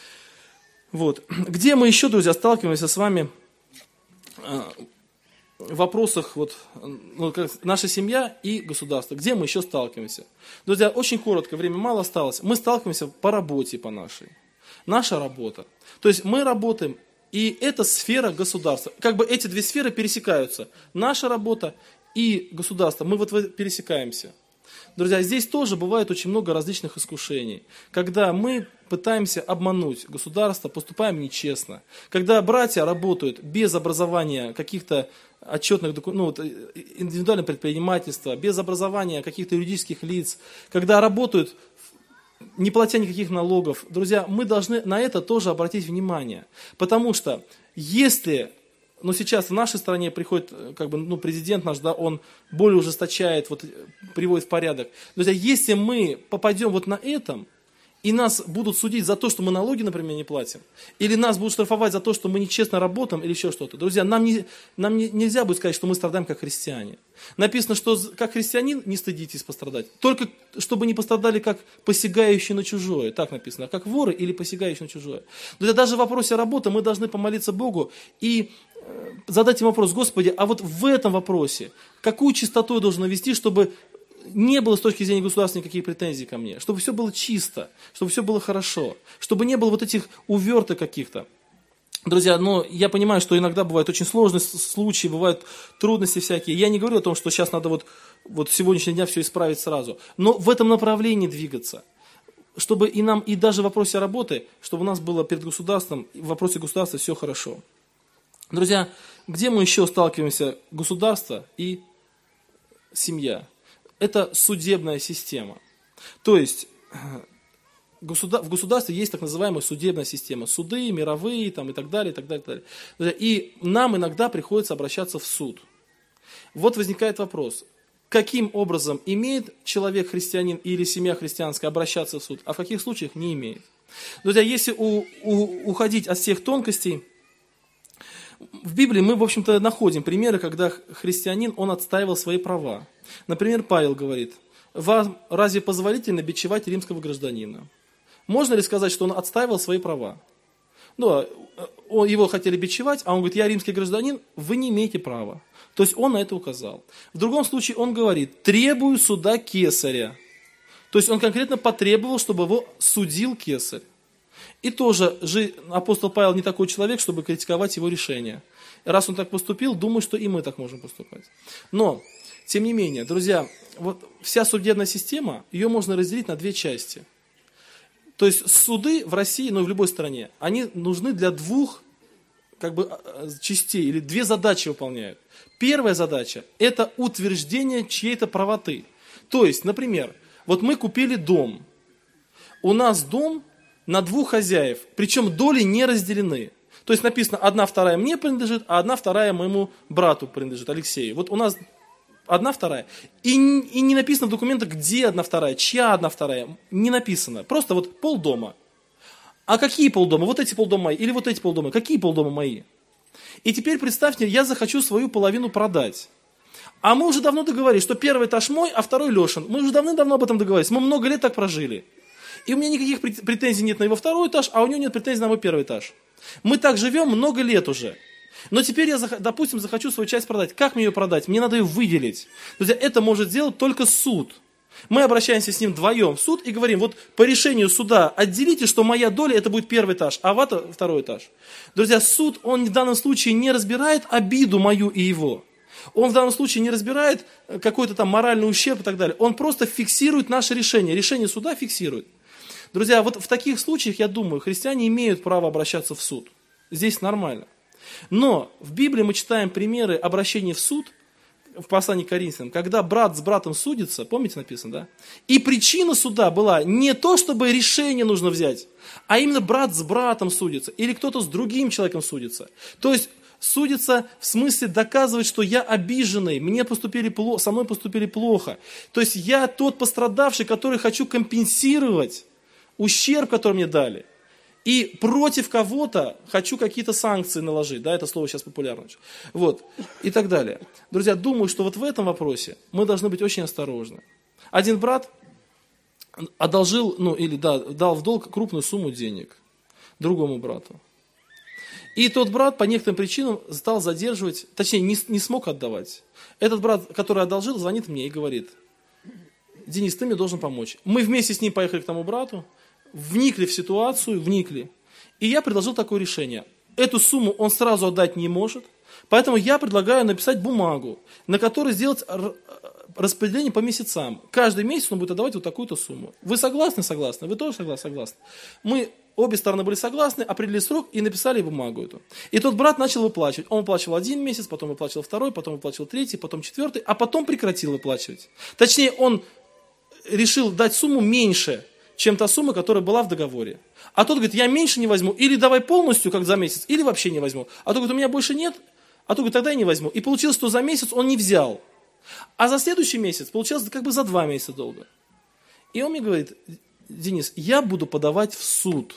Вот. Где мы еще, друзья, сталкиваемся с вами э, в вопросах, вот, ну, как наша семья и государство, где мы еще сталкиваемся? Друзья, очень коротко, время мало осталось. Мы сталкиваемся по работе по нашей. Наша работа. То есть мы работаем, и это сфера государства. Как бы эти две сферы пересекаются. Наша работа и государство. Мы вот пересекаемся. Друзья, здесь тоже бывает очень много различных искушений. Когда мы пытаемся обмануть государство, поступаем нечестно. Когда братья работают без образования каких-то отчетных документов, ну, индивидуального предпринимательства, без образования каких-то юридических лиц, когда работают, не платя никаких налогов, друзья, мы должны на это тоже обратить внимание. Потому что если... Но сейчас в нашей стране приходит, как бы, ну, президент наш, да, он более ужесточает, вот, приводит в порядок. Друзья, если мы попадем вот на этом, и нас будут судить за то, что мы налоги, например, не платим, или нас будут штрафовать за то, что мы нечестно работаем, или еще что-то. Друзья, нам, не, нам не, нельзя будет сказать, что мы страдаем как христиане. Написано, что как христианин не стыдитесь пострадать. Только чтобы не пострадали как посягающие на чужое. Так написано, как воры или посягающие на чужое. Друзья, даже в вопросе работы мы должны помолиться Богу и задать ему вопрос, Господи, а вот в этом вопросе какую чистоту я должен навести, чтобы не было с точки зрения государства никаких претензий ко мне, чтобы все было чисто, чтобы все было хорошо, чтобы не было вот этих уверток каких-то. Друзья, ну, я понимаю, что иногда бывают очень сложные случаи, бывают трудности всякие. Я не говорю о том, что сейчас надо вот, вот с сегодняшнего дня все исправить сразу, но в этом направлении двигаться. Чтобы и нам, и даже в вопросе работы, чтобы у нас было перед государством, в вопросе государства все хорошо. Друзья, где мы еще сталкиваемся? Государство и семья. Это судебная система. То есть в государстве есть так называемая судебная система. Суды, мировые там, и так далее, и так далее, и так далее. И нам иногда приходится обращаться в суд. Вот возникает вопрос. Каким образом имеет человек христианин или семья христианская обращаться в суд, а в каких случаях не имеет? Друзья, если у, у, уходить от всех тонкостей, в Библии мы, в общем-то, находим примеры, когда христианин, он отстаивал свои права. Например, Павел говорит, вам разве позволительно бичевать римского гражданина? Можно ли сказать, что он отстаивал свои права? Ну, его хотели бичевать, а он говорит, я римский гражданин, вы не имеете права. То есть он на это указал. В другом случае он говорит, требую суда кесаря. То есть он конкретно потребовал, чтобы его судил кесарь. И тоже же апостол Павел не такой человек, чтобы критиковать его решение. И раз он так поступил, думаю, что и мы так можем поступать. Но, тем не менее, друзья, вот вся судебная система, ее можно разделить на две части. То есть суды в России, ну и в любой стране, они нужны для двух как бы, частей, или две задачи выполняют. Первая задача – это утверждение чьей-то правоты. То есть, например, вот мы купили дом. У нас дом на двух хозяев, причем доли не разделены. То есть написано, одна вторая мне принадлежит, а одна вторая моему брату принадлежит, Алексею. Вот у нас одна вторая. И, и не написано в документах, где одна вторая, чья одна вторая. Не написано. Просто вот полдома. А какие полдома? Вот эти полдома мои или вот эти полдома? Какие полдома мои? И теперь представьте, я захочу свою половину продать. А мы уже давно договорились, что первый этаж мой, а второй Лешин. Мы уже давно-давно об этом договорились. Мы много лет так прожили. И у меня никаких претензий нет на его второй этаж, а у него нет претензий на мой первый этаж. Мы так живем много лет уже. Но теперь я, допустим, захочу свою часть продать. Как мне ее продать? Мне надо ее выделить. Друзья, это может сделать только суд. Мы обращаемся с ним вдвоем в суд и говорим, вот по решению суда отделите, что моя доля это будет первый этаж, а вата второй этаж. Друзья, суд, он в данном случае не разбирает обиду мою и его. Он в данном случае не разбирает какой-то там моральный ущерб и так далее. Он просто фиксирует наше решение. Решение суда фиксирует. Друзья, вот в таких случаях, я думаю, христиане имеют право обращаться в суд. Здесь нормально. Но в Библии мы читаем примеры обращения в суд, в послании к Коринфянам, когда брат с братом судится, помните написано, да? И причина суда была не то, чтобы решение нужно взять, а именно брат с братом судится, или кто-то с другим человеком судится. То есть судится в смысле доказывать, что я обиженный, мне поступили плохо, со мной поступили плохо. То есть я тот пострадавший, который хочу компенсировать ущерб, который мне дали. И против кого-то хочу какие-то санкции наложить. Да, это слово сейчас популярно. Вот. И так далее. Друзья, думаю, что вот в этом вопросе мы должны быть очень осторожны. Один брат одолжил, ну или да, дал в долг крупную сумму денег другому брату. И тот брат по некоторым причинам стал задерживать, точнее не, не смог отдавать. Этот брат, который одолжил, звонит мне и говорит: Денис, ты мне должен помочь. Мы вместе с ним поехали к тому брату, вникли в ситуацию, вникли. И я предложил такое решение. Эту сумму он сразу отдать не может, поэтому я предлагаю написать бумагу, на которой сделать распределение по месяцам. Каждый месяц он будет отдавать вот такую-то сумму. Вы согласны? Согласны. Вы тоже согласны? Согласны. Мы, обе стороны были согласны, определили срок и написали бумагу эту. И тот брат начал выплачивать. Он выплачивал один месяц, потом выплачивал второй, потом выплачивал третий, потом четвертый, а потом прекратил выплачивать. Точнее, он решил дать сумму меньше, чем та сумма, которая была в договоре. А тот говорит, я меньше не возьму, или давай полностью, как за месяц, или вообще не возьму. А тот говорит, у меня больше нет, а тот говорит, тогда я не возьму. И получилось, что за месяц он не взял. А за следующий месяц получилось как бы за два месяца долго. И он мне говорит, Денис, я буду подавать в суд.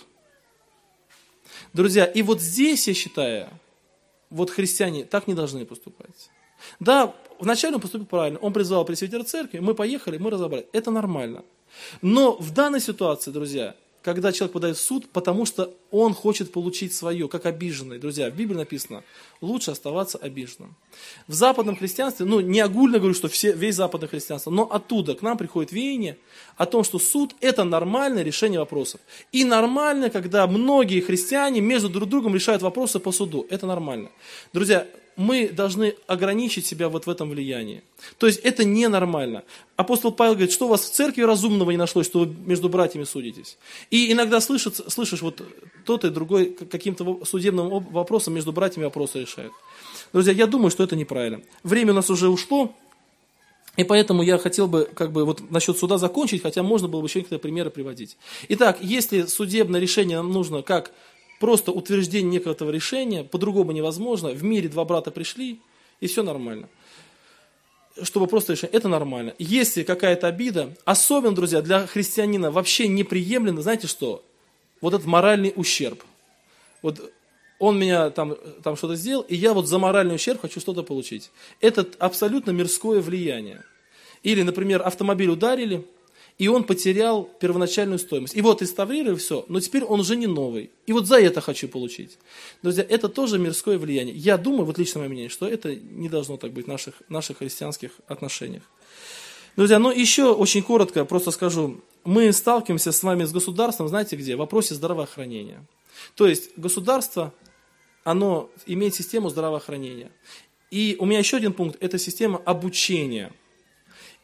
Друзья, и вот здесь, я считаю, вот христиане так не должны поступать. Да, вначале он поступил правильно, он призвал пресвитера церкви, мы поехали, мы разобрали, это нормально. Но в данной ситуации, друзья, когда человек подает в суд, потому что он хочет получить свое, как обиженный. Друзья, в Библии написано, лучше оставаться обиженным. В западном христианстве, ну не огульно говорю, что все, весь западное христианство, но оттуда к нам приходит веяние о том, что суд это нормальное решение вопросов. И нормально, когда многие христиане между друг другом решают вопросы по суду. Это нормально. Друзья, мы должны ограничить себя вот в этом влиянии. То есть это ненормально. Апостол Павел говорит, что у вас в церкви разумного не нашлось, что вы между братьями судитесь. И иногда слышишь, слышишь вот тот и другой каким-то судебным вопросом между братьями вопросы решают. Друзья, я думаю, что это неправильно. Время у нас уже ушло, и поэтому я хотел бы как бы вот насчет суда закончить, хотя можно было бы еще некоторые примеры приводить. Итак, если судебное решение нам нужно как просто утверждение некого решения, по-другому невозможно. В мире два брата пришли, и все нормально. Чтобы просто решить, это нормально. Если какая-то обида, особенно, друзья, для христианина вообще неприемлемо, знаете что? Вот этот моральный ущерб. Вот он меня там, там что-то сделал, и я вот за моральный ущерб хочу что-то получить. Это абсолютно мирское влияние. Или, например, автомобиль ударили, и он потерял первоначальную стоимость. Его отреставрировали, все, но теперь он уже не новый. И вот за это хочу получить. Друзья, это тоже мирское влияние. Я думаю, вот лично мое мнение, что это не должно так быть в наших, наших христианских отношениях. Друзья, ну еще очень коротко просто скажу. Мы сталкиваемся с вами с государством, знаете где? В вопросе здравоохранения. То есть государство, оно имеет систему здравоохранения. И у меня еще один пункт, это система обучения.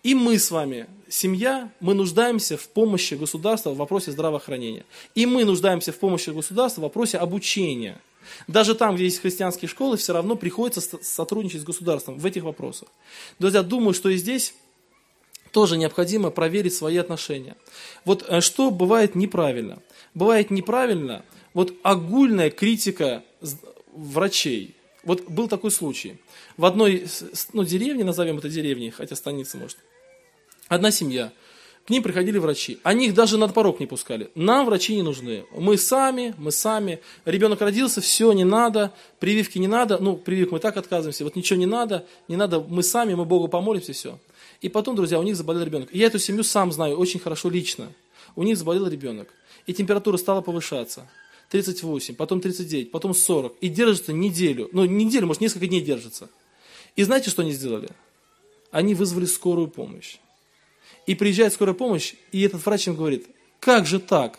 И мы с вами, семья, мы нуждаемся в помощи государства в вопросе здравоохранения. И мы нуждаемся в помощи государства в вопросе обучения. Даже там, где есть христианские школы, все равно приходится сотрудничать с государством в этих вопросах. Друзья, думаю, что и здесь тоже необходимо проверить свои отношения. Вот что бывает неправильно? Бывает неправильно вот огульная критика врачей. Вот был такой случай. В одной ну, деревне, назовем это деревней, хотя станица может, одна семья, к ним приходили врачи. Они их даже на порог не пускали. Нам врачи не нужны. Мы сами, мы сами. Ребенок родился, все, не надо. Прививки не надо. Ну, прививок мы так отказываемся. Вот ничего не надо. Не надо, мы сами, мы Богу помолимся, все. И потом, друзья, у них заболел ребенок. Я эту семью сам знаю очень хорошо лично. У них заболел ребенок. И температура стала повышаться. тридцать восемь, потом тридцать девять, потом сорок. И держится неделю. Ну, неделю, может, несколько дней держится. И знаете, что они сделали? Они вызвали скорую помощь. И приезжает скорая помощь, и этот врач им говорит, как же так?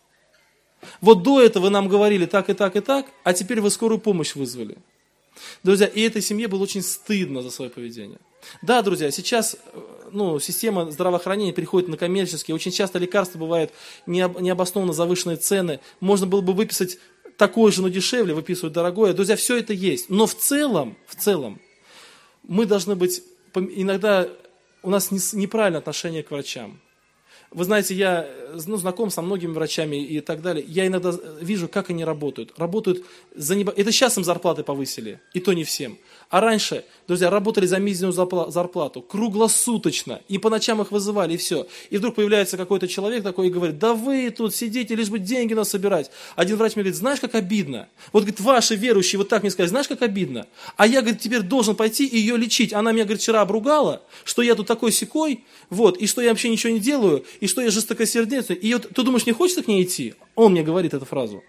Вот до этого вы нам говорили так и так и так, а теперь вы скорую помощь вызвали. Друзья, и этой семье было очень стыдно за свое поведение. Да, друзья, сейчас ну, система здравоохранения переходит на коммерческие. Очень часто лекарства бывают необоснованно завышенные цены. Можно было бы выписать такое же, но дешевле, выписывать дорогое. Друзья, все это есть. Но в целом, в целом, мы должны быть, иногда у нас неправильное отношение к врачам. Вы знаете, я ну, знаком со многими врачами и так далее. Я иногда вижу, как они работают. Работают за небо... Это сейчас им зарплаты повысили, и то не всем. А раньше, друзья, работали за мизерную зарплату, круглосуточно. И по ночам их вызывали, и все. И вдруг появляется какой-то человек такой и говорит, да вы тут сидите, лишь бы деньги нас собирать. Один врач мне говорит, знаешь, как обидно? Вот, говорит, ваши верующие вот так мне сказали, знаешь, как обидно? А я, говорит, теперь должен пойти и ее лечить. Она меня, говорит, вчера обругала, что я тут такой-сякой, вот, и что я вообще ничего не делаю, и что я жестокосердечный. И вот, ты думаешь, не хочется к ней идти? Он мне говорит эту фразу.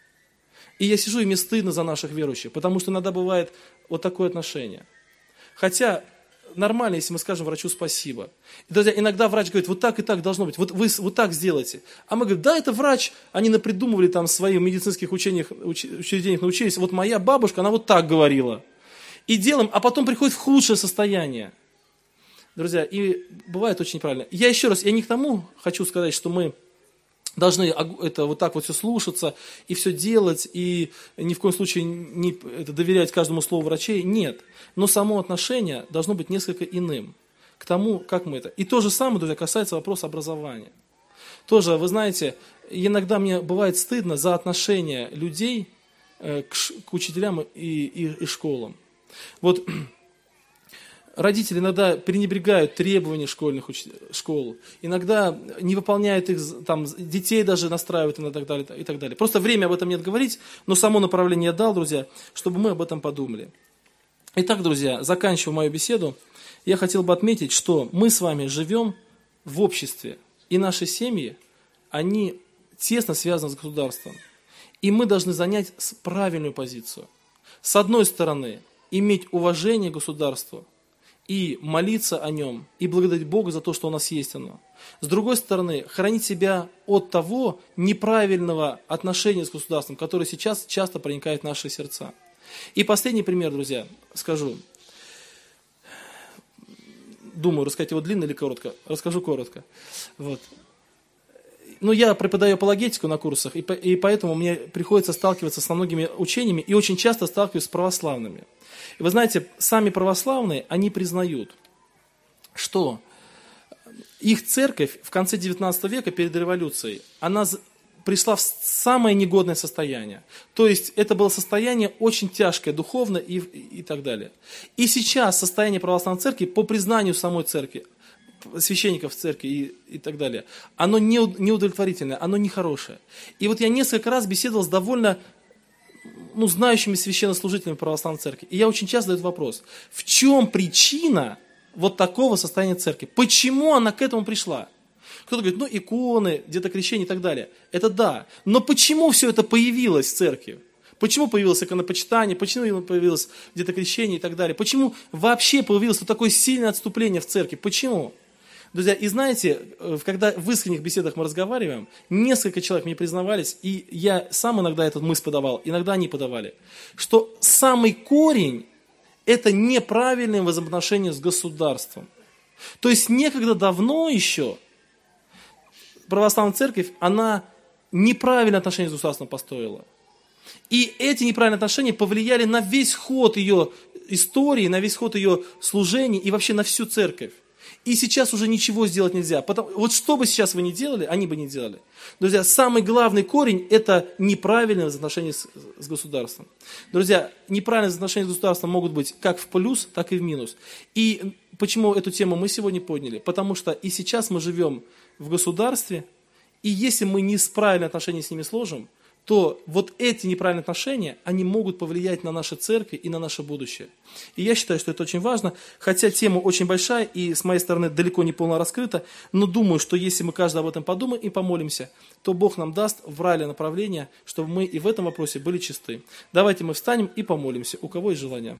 И я сижу, и мне стыдно за наших верующих, потому что иногда бывает вот такое отношение. Хотя нормально, если мы скажем врачу спасибо. И, друзья, иногда врач говорит, вот так и так должно быть, вот вы вот так сделайте. А мы говорим, да, это врач, они напридумывали там в своих медицинских учениях, уч, учреждениях научились, вот моя бабушка, она вот так говорила. И делаем, а потом приходит в худшее состояние. Друзья, и бывает очень неправильно. Я еще раз, я не к тому хочу сказать, что мы должны это вот так вот все слушаться и все делать, и ни в коем случае не это, доверять каждому слову врачей. Нет. Но само отношение должно быть несколько иным к тому, как мы это. И то же самое, друзья, касается вопроса образования. Тоже, вы знаете, иногда мне бывает стыдно за отношение людей к, к учителям и, и, и школам. Вот родители иногда пренебрегают требования школьных уч... школ, иногда не выполняют их, там, детей даже настраивают и так далее, и так далее. Просто время об этом нет говорить, но само направление я дал, друзья, чтобы мы об этом подумали. Итак, друзья, заканчивая мою беседу, я хотел бы отметить, что мы с вами живем в обществе, и наши семьи, они тесно связаны с государством. И мы должны занять правильную позицию. С одной стороны, иметь уважение к государству, и молиться о нем, и благодарить Бога за то, что у нас есть оно. С другой стороны, хранить себя от того неправильного отношения с государством, которое сейчас часто проникает в наши сердца. И последний пример, друзья, скажу. Думаю, рассказать его длинно или коротко. Расскажу коротко. Вот. Ну, я преподаю апологетику на курсах, и, по, и поэтому мне приходится сталкиваться с многими учениями, и очень часто сталкиваюсь с православными. И вы знаете, сами православные, они признают, что их церковь в конце девятнадцатого века, перед революцией, она пришла в самое негодное состояние. То есть это было состояние очень тяжкое, духовно и, и, и так далее. И сейчас состояние православной церкви, по признанию самой церкви, священников в церкви и, и так далее, оно не, неудовлетворительное, оно нехорошее. И вот я несколько раз беседовал с довольно ну, знающими священнослужителями православной церкви. И я очень часто задаю вопрос, в чем причина вот такого состояния церкви? Почему она к этому пришла? Кто-то говорит, ну, иконы, где-то крещение и так далее. Это да. Но почему все это появилось в церкви? Почему появилось иконопочитание, почему появилось где-то крещение и так далее? Почему вообще появилось вот такое сильное отступление в церкви? Почему? Друзья, и знаете, когда в искренних беседах мы разговариваем, несколько человек мне признавались, и я сам иногда эту мысль подавал, иногда они подавали, что самый корень – это неправильное взаимоотношение с государством. То есть некогда давно еще православная церковь, она неправильное отношение с государством построила. И эти неправильные отношения повлияли на весь ход ее истории, на весь ход ее служения и вообще на всю церковь. И сейчас уже ничего сделать нельзя. Потому, вот что бы сейчас вы ни делали, они бы не делали. Друзья, самый главный корень – это неправильное взаимоотношение с, с государством. Друзья, неправильные взаимоотношения с государством могут быть как в плюс, так и в минус. И почему эту тему мы сегодня подняли? Потому что и сейчас мы живем в государстве, и если мы не правильные отношения с ними сложим, то вот эти неправильные отношения, они могут повлиять на наши церкви и на наше будущее. И я считаю, что это очень важно, хотя тема очень большая и с моей стороны далеко не полно раскрыта, но думаю, что если мы каждый об этом подумаем и помолимся, то Бог нам даст в правильное направление, чтобы мы и в этом вопросе были чисты. Давайте мы встанем и помолимся, у кого есть желание.